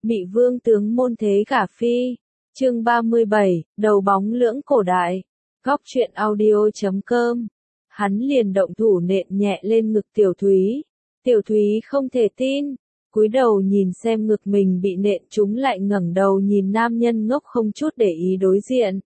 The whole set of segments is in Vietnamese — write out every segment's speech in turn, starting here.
Mị vương tướng môn thế khả phi. Chương 37, đầu bóng lưỡng cổ đại. Góc truyện audio.com. Hắn liền động thủ nện nhẹ lên ngực Tiểu Thúy. Tiểu Thúy không thể tin, cúi đầu nhìn xem ngực mình bị nện trúng, lại ngẩng đầu nhìn nam nhân ngốc không chút để ý đối diện.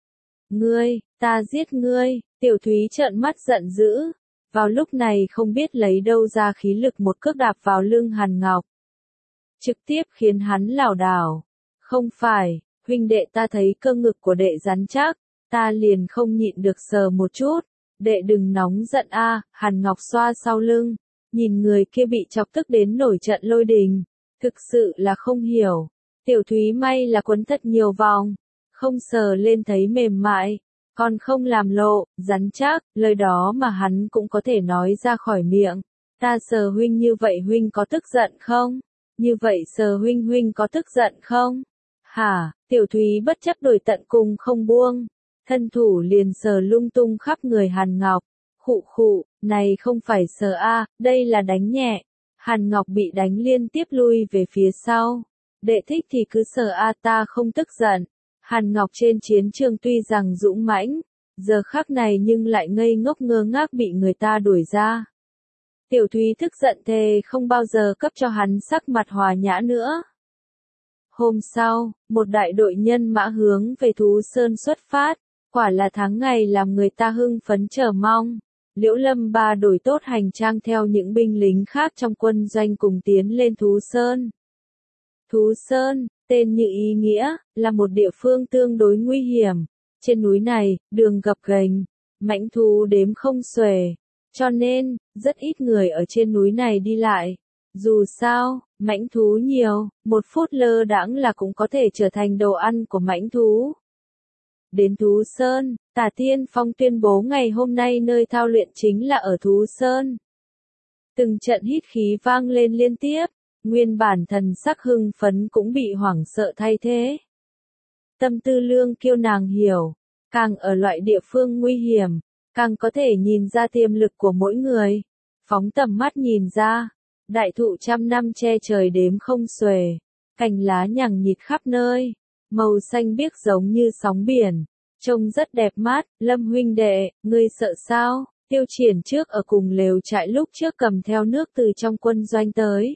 Ngươi, ta giết ngươi. Tiểu Thúy trợn mắt giận dữ. Vào lúc này không biết lấy đâu ra khí lực một cước đạp vào lưng Hàn Ngọc, trực tiếp khiến hắn lảo đảo. Không phải, huynh đệ, ta thấy cơ ngực của đệ rắn chắc, ta liền không nhịn được sờ một chút. Đệ đừng nóng giận a. Hàn Ngọc xoa sau lưng, nhìn người kia bị chọc tức đến nổi trận lôi đình, thực sự là không hiểu. Tiểu Thúy may là quấn thật nhiều vòng, không sờ lên thấy mềm mại, còn không làm lộ, rắn chắc, lời đó mà hắn cũng có thể nói ra khỏi miệng. Ta sờ huynh như vậy huynh có tức giận không? Như vậy sờ huynh huynh có tức giận không? Hả? Tiểu Thúy bất chấp đổi tận cùng không buông, thân thủ liền sờ lung tung khắp người Hàn Ngọc. Khụ khụ, này không phải sờ a, đây là đánh nhẹ. Hàn Ngọc bị đánh liên tiếp lui về phía sau. Đệ thích thì cứ sờ a, ta không tức giận. Hàn Ngọc trên chiến trường tuy rằng dũng mãnh, giờ khắc này nhưng lại ngây ngốc ngơ ngác bị người ta đuổi ra. Tiểu Thúy tức giận thề không bao giờ cấp cho hắn sắc mặt hòa nhã nữa. Hôm sau, một đại đội nhân mã hướng về Thú Sơn xuất phát, quả là tháng ngày làm người ta hưng phấn chờ mong. Liễu Lâm Ba đổi tốt hành trang theo những binh lính khác trong quân doanh cùng tiến lên Thú Sơn. Thú Sơn, tên như ý nghĩa, là một địa phương tương đối nguy hiểm. Trên núi này, đường gập ghềnh, mãnh thú đếm không xuể, cho nên, rất ít người ở trên núi này đi lại. Dù sao, mãnh thú nhiều, một phút lơ đãng là cũng có thể trở thành đồ ăn của mãnh thú. Đến Thú Sơn, Tả Tiên Phong tuyên bố ngày hôm nay nơi thao luyện chính là ở Thú Sơn. Từng trận hít khí vang lên liên tiếp, nguyên bản thần sắc hưng phấn cũng bị hoảng sợ thay thế. Tâm tư Lương Kiêu nàng hiểu, càng ở loại địa phương nguy hiểm, càng có thể nhìn ra tiềm lực của mỗi người. Phóng tầm mắt nhìn ra, đại thụ trăm năm che trời đếm không xuể, cành lá nhằng nhịt khắp nơi, màu xanh biếc giống như sóng biển, trông rất đẹp mắt. Lâm huynh đệ, ngươi sợ sao? Tiêu Triển trước ở cùng lều trại lúc trước cầm theo nước từ trong quân doanh tới,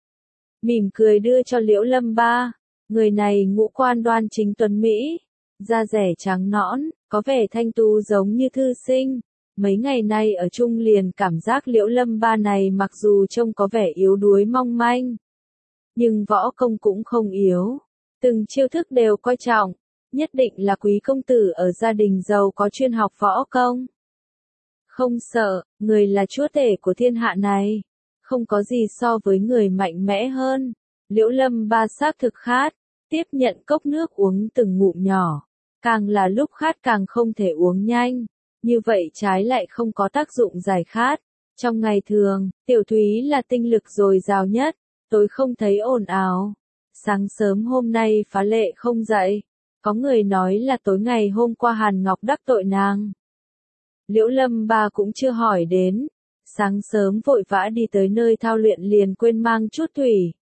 mỉm cười đưa cho Liễu Lâm Ba. Người này ngũ quan đoan chính tuấn mỹ, da dẻ trắng nõn, có vẻ thanh tú giống như thư sinh. Mấy ngày nay ở chung liền cảm giác Liễu Lâm Ba này mặc dù trông có vẻ yếu đuối mong manh, nhưng võ công cũng không yếu, từng chiêu thức đều coi trọng, nhất định là quý công tử ở gia đình giàu có chuyên học võ công. Không sợ, người là chúa tể của thiên hạ này, không có gì so với người mạnh mẽ hơn. Liễu Lâm Ba xác thực khát, tiếp nhận cốc nước uống từng ngụm nhỏ, càng là lúc khát càng không thể uống nhanh, như vậy trái lại không có tác dụng giải khát. Trong ngày thường, Tiểu Thúy là tinh lực dồi dào nhất, tối không thấy ồn ào. Sáng sớm hôm nay phá lệ không dậy, có người nói là tối ngày hôm qua Hàn Ngọc đắc tội nàng. Liễu Lâm Ba cũng chưa hỏi đến, sáng sớm vội vã đi tới nơi thao luyện liền quên mang chút thủy.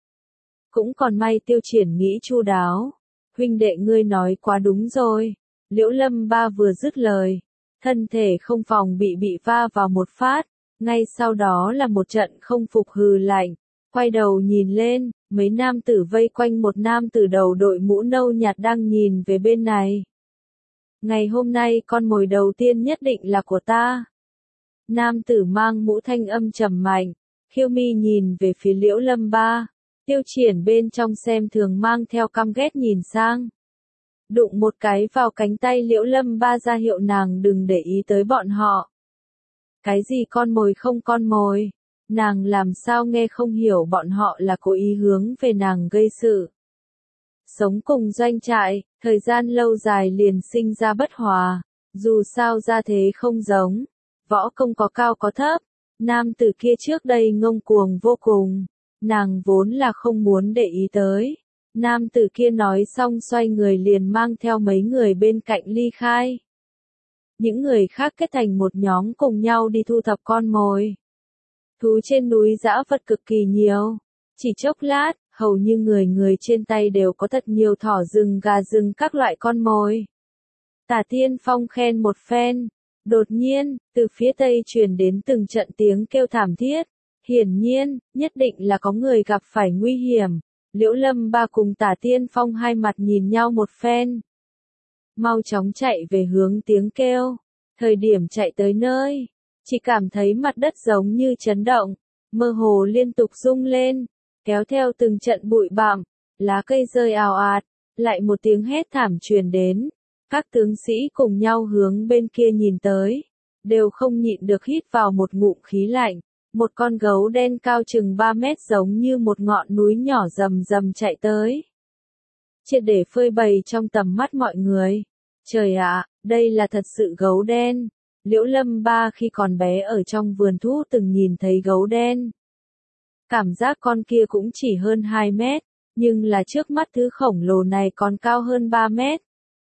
Cũng còn may Tiêu Triển nghĩ chu đáo. Huynh đệ ngươi nói quá đúng rồi. Liễu Lâm Ba vừa dứt lời, thân thể không phòng bị va vào một phát, ngay sau đó là một trận không phục hừ lạnh. Quay đầu nhìn lên, mấy nam tử vây quanh một nam tử đầu đội mũ nâu nhạt đang nhìn về bên này. Ngày hôm nay con mồi đầu tiên nhất định là của ta. Nam tử mang mũ thanh âm trầm mạnh, khiêu mi nhìn về phía Liễu Lâm Ba. Tiêu Triển bên trong xem thường mang theo căm ghét nhìn sang, đụng một cái vào cánh tay Liễu Lâm Ba ra hiệu nàng đừng để ý tới bọn họ. Cái gì con mồi không con mồi, nàng làm sao nghe không hiểu bọn họ là cố ý hướng về nàng gây sự. Sống cùng doanh trại, thời gian lâu dài liền sinh ra bất hòa, dù sao gia thế không giống, võ công có cao có thấp, nam tử kia trước đây ngông cuồng vô cùng. Nàng vốn là không muốn để ý tới. Nam tử kia nói xong xoay người liền mang theo mấy người bên cạnh ly khai. Những người khác kết thành một nhóm cùng nhau đi thu thập con mồi. Thú trên núi dã vật cực kỳ nhiều. Chỉ chốc lát, hầu như người người trên tay đều có thật nhiều thỏ rừng, gà rừng, các loại con mồi. Tả Tiên Phong khen một phen. Đột nhiên, từ phía tây truyền đến từng trận tiếng kêu thảm thiết. Hiển nhiên, nhất định là có người gặp phải nguy hiểm. Liễu Lâm Ba cùng Tả Tiên Phong hai mặt nhìn nhau một phen. Mau chóng chạy về hướng tiếng kêu. Thời điểm chạy tới nơi, chỉ cảm thấy mặt đất giống như chấn động, mơ hồ liên tục rung lên, kéo theo từng trận bụi bặm, lá cây rơi ào ạt, lại một tiếng hét thảm truyền đến. Các tướng sĩ cùng nhau hướng bên kia nhìn tới, đều không nhịn được hít vào một ngụm khí lạnh. Một con gấu đen cao chừng 3 mét giống như một ngọn núi nhỏ rầm rầm chạy tới. Triệt để phơi bày trong tầm mắt mọi người. Trời ạ, đây là thật sự gấu đen. Liễu Lâm Ba khi còn bé ở trong vườn thú từng nhìn thấy gấu đen. Cảm giác con kia cũng chỉ hơn 2 mét, nhưng là trước mắt thứ khổng lồ này còn cao hơn 3 mét.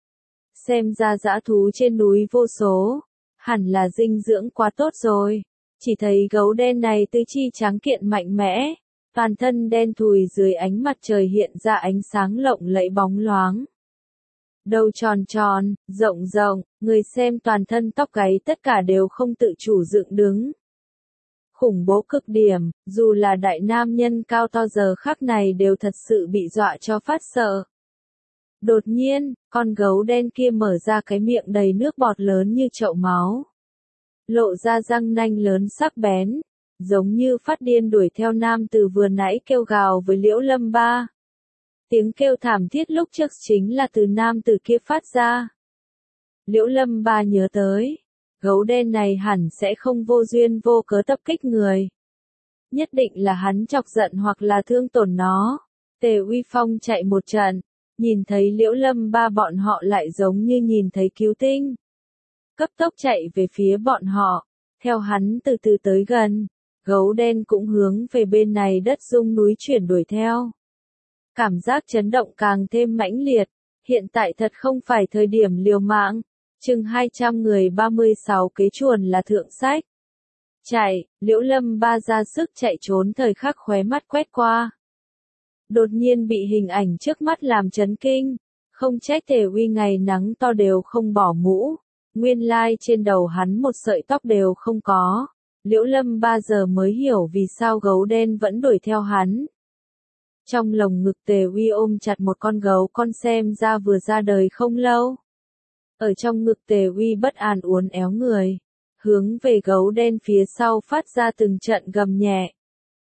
Xem ra dã thú trên núi vô số, hẳn là dinh dưỡng quá tốt rồi. Chỉ thấy gấu đen này tứ chi tráng kiện mạnh mẽ, toàn thân đen thùi dưới ánh mặt trời hiện ra ánh sáng lộng lẫy bóng loáng. Đầu tròn tròn, rộng rộng, người xem toàn thân tóc gáy tất cả đều không tự chủ dựng đứng. Khủng bố cực điểm, dù là đại nam nhân cao to giờ khắc này đều thật sự bị dọa cho phát sợ. Đột nhiên, con gấu đen kia mở ra cái miệng đầy nước bọt lớn như chậu máu. Lộ ra răng nanh lớn sắc bén, giống như phát điên đuổi theo nam tử vừa nãy kêu gào với Liễu Lâm Ba. Tiếng kêu thảm thiết lúc trước chính là từ nam tử kia phát ra. Liễu Lâm Ba nhớ tới, gấu đen này hẳn sẽ không vô duyên vô cớ tập kích người. Nhất định là hắn chọc giận hoặc là thương tổn nó. Tề Uy Phong chạy một trận, nhìn thấy Liễu Lâm Ba bọn họ lại giống như nhìn thấy cứu tinh. Cấp tốc chạy về phía bọn họ, theo hắn từ từ tới gần, gấu đen cũng hướng về bên này đất rung núi chuyển đuổi theo. Cảm giác chấn động càng thêm mãnh liệt, hiện tại thật không phải thời điểm liều mạng, chừng 200 người 36 kế chuồn là thượng sách. Chạy, Liễu Lâm Ba ra sức chạy trốn thời khắc khóe mắt quét qua. Đột nhiên bị hình ảnh trước mắt làm chấn kinh, không trách Tề Uy ngày nắng to đều không bỏ mũ. Nguyên lai trên đầu hắn một sợi tóc đều không có. Liễu Lâm Ba giờ mới hiểu vì sao gấu đen vẫn đuổi theo hắn. Trong lồng ngực Tề Uy ôm chặt một con gấu con xem ra vừa ra đời không lâu. Ở trong ngực Tề Uy bất an uốn éo người, hướng về gấu đen phía sau phát ra từng trận gầm nhẹ.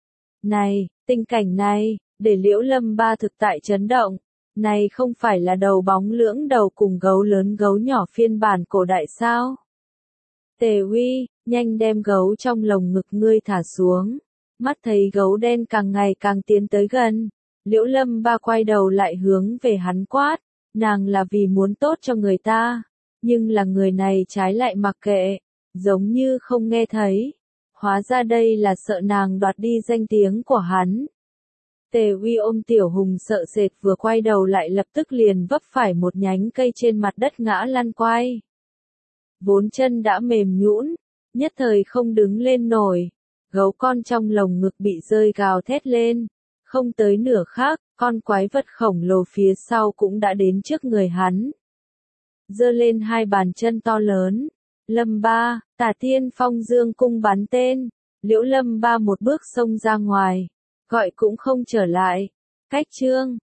Này, tình cảnh này, để Liễu Lâm Ba thực tại chấn động. Này không phải là đầu bóng lưỡng đầu cùng gấu lớn gấu nhỏ phiên bản cổ đại sao? Tề Uy, nhanh đem gấu trong lồng ngực ngươi thả xuống. Mắt thấy gấu đen càng ngày càng tiến tới gần. Liễu Lâm Ba quay đầu lại hướng về hắn quát. Nàng là vì muốn tốt cho người ta. Nhưng là người này trái lại mặc kệ. Giống như không nghe thấy. Hóa ra đây là sợ nàng đoạt đi danh tiếng của hắn. Tề Uy ôm Tiểu Hùng sợ sệt vừa quay đầu lại lập tức liền vấp phải một nhánh cây trên mặt đất ngã lăn quay. Vốn chân đã mềm nhũn, nhất thời không đứng lên nổi. Gấu con trong lồng ngực bị rơi gào thét lên. Không tới nửa khắc, con quái vật khổng lồ phía sau cũng đã đến trước người hắn. Giơ lên hai bàn chân to lớn. Lâm Ba, Tả Tiên Phong dương cung bắn tên. Liễu Lâm Ba một bước xông ra ngoài. Gọi cũng không trở lại. Cách chương